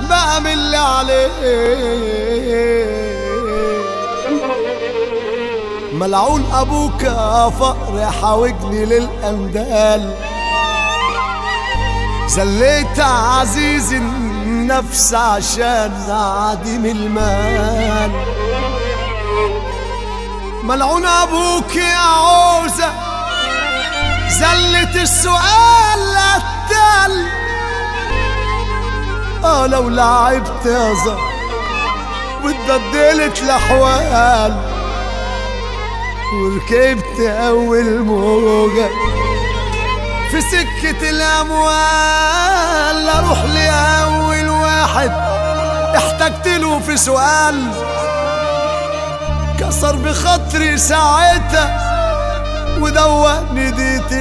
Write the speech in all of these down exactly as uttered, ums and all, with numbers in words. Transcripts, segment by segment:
بقى من اللي عليه. ملعون ابوك يا فقر حاوجني للاندال، زليت عزيز النفس عشان عديم المال. ملعون ابوك يا عوزة زلت السؤال قتل. اه لو لعبت يا زهر واتبدلت الاحوال، وركبت اول موجة في سكة الاموال، اروح لاول واحد احتجت له في سؤال، كسر بخاطري ساعتها ودوقني ديت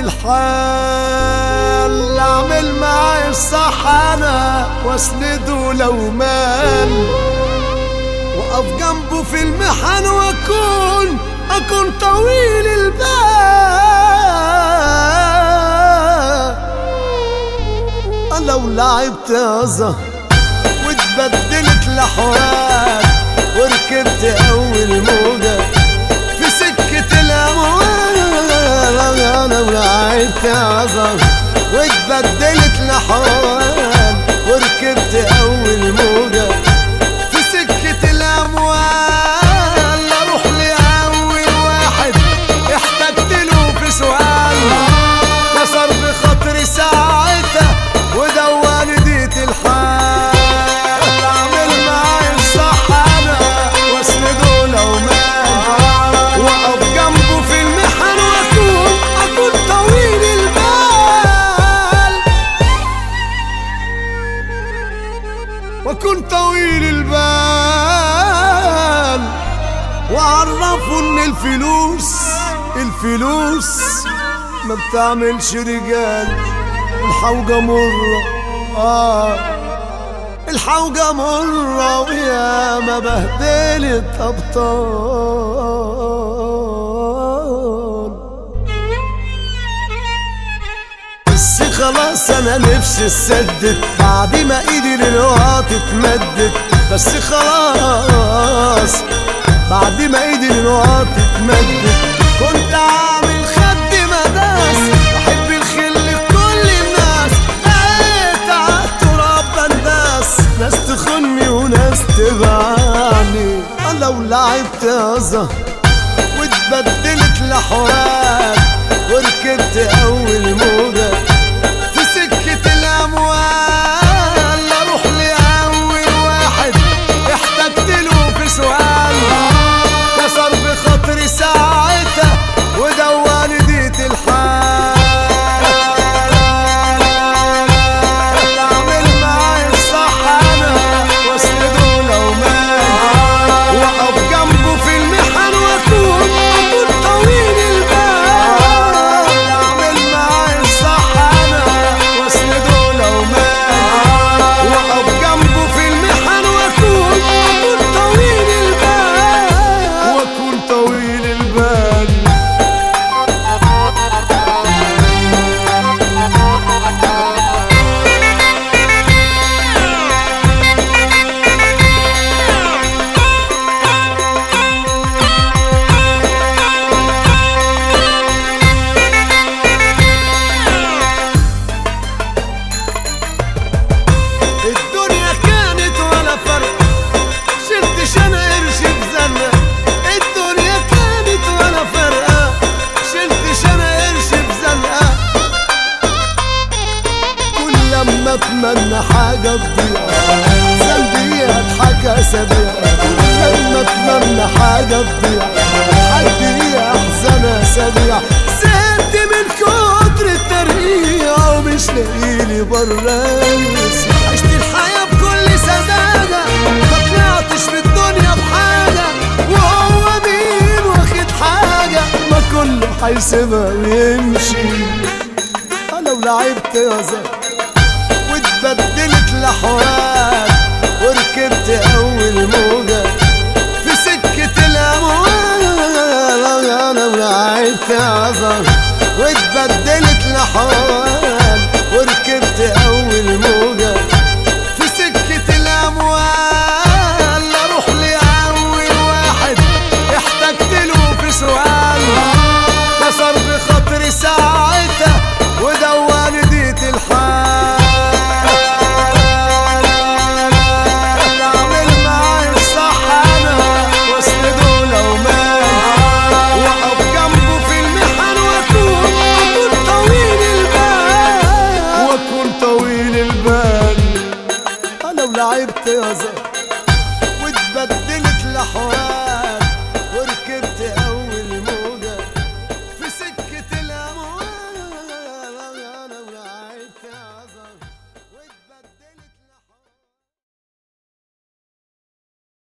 الحال. اعمل معاي الصح انا واسنده لو مال، واقف جنبه في المحن واكون اكون طويل البال. لو لعبت يا زهر واتبدلت الاحوال، وركبت اول موجة في سكة الاموال. لو لعبت يا زهر واتبدلت الاحوال، وركبت اول موجة في سكة الاموال، اروح لاول واحد احتجت له في سؤال، كسر بخاطري ساعتها ودواني ديت الحال. اعمل معاي الصح انا واسنده لو مال، واقف جنبه في المحن واكون اكون طويل البال، واكون طويل البال. وعرفوا ان الفلوس الفلوس ما بتعملش رجال، الحوجة مرة آه الحوجة مرة ويا ما بهدلت أبطال. بس خلاص أنا نفسي اتسدد بعد ما إيدي للوقت اتمدت. بس خلاص بعد ما إيدي للوقت اتمدت، كنت عامل خد مداس بحب الخل لكل الناس، بقيت عالتراب بنداس، ناس تخني وناس تبعني. لو لعبت يا زهر واتبدلت الاحوال، وركبت اول موجة في سكة الاموال، اروح لاول واحد احتجت له في سؤال، كسر بخاطري ساعتها ودواني ديت الحال. اعمل معاي الصح انا واسنده لو مال، واقف جنبه في المحن واكون اكون طويل البال. اعمل معاي الصح انا واسنده لو مال، واقف جنبه في المحن واكون اكون طويل البال، واكون طويل البال. الدنيا كانت ولا فرق، شلتش انا قرش في زنقة. الدنيا كانت ولا فرقة، شلتش انا قرش في زنقة. كل لما اتمنى حاجة تضيع ذنبي اضحك اسابيع. لما اتمنى حاجة تضيع حدي احزن اسابيع. زهقت من كتر الترقيع ومش لاقيلي برانس. عشت الحياة بكل سذاجة، ما طلعتش في الدنيا بحاجة. وهو مين واخد حاجة؟ ما كله هيسيبها ويمشي. لو لعبت يا زهر واتبدلت الاحوال، وركبت اول موجة في سكة الاموال. لو لعبت يا زهر واتبدلت الاحوال، وركبت اول موجة في سكة الاموال. يظهر واتبدلت لحوار.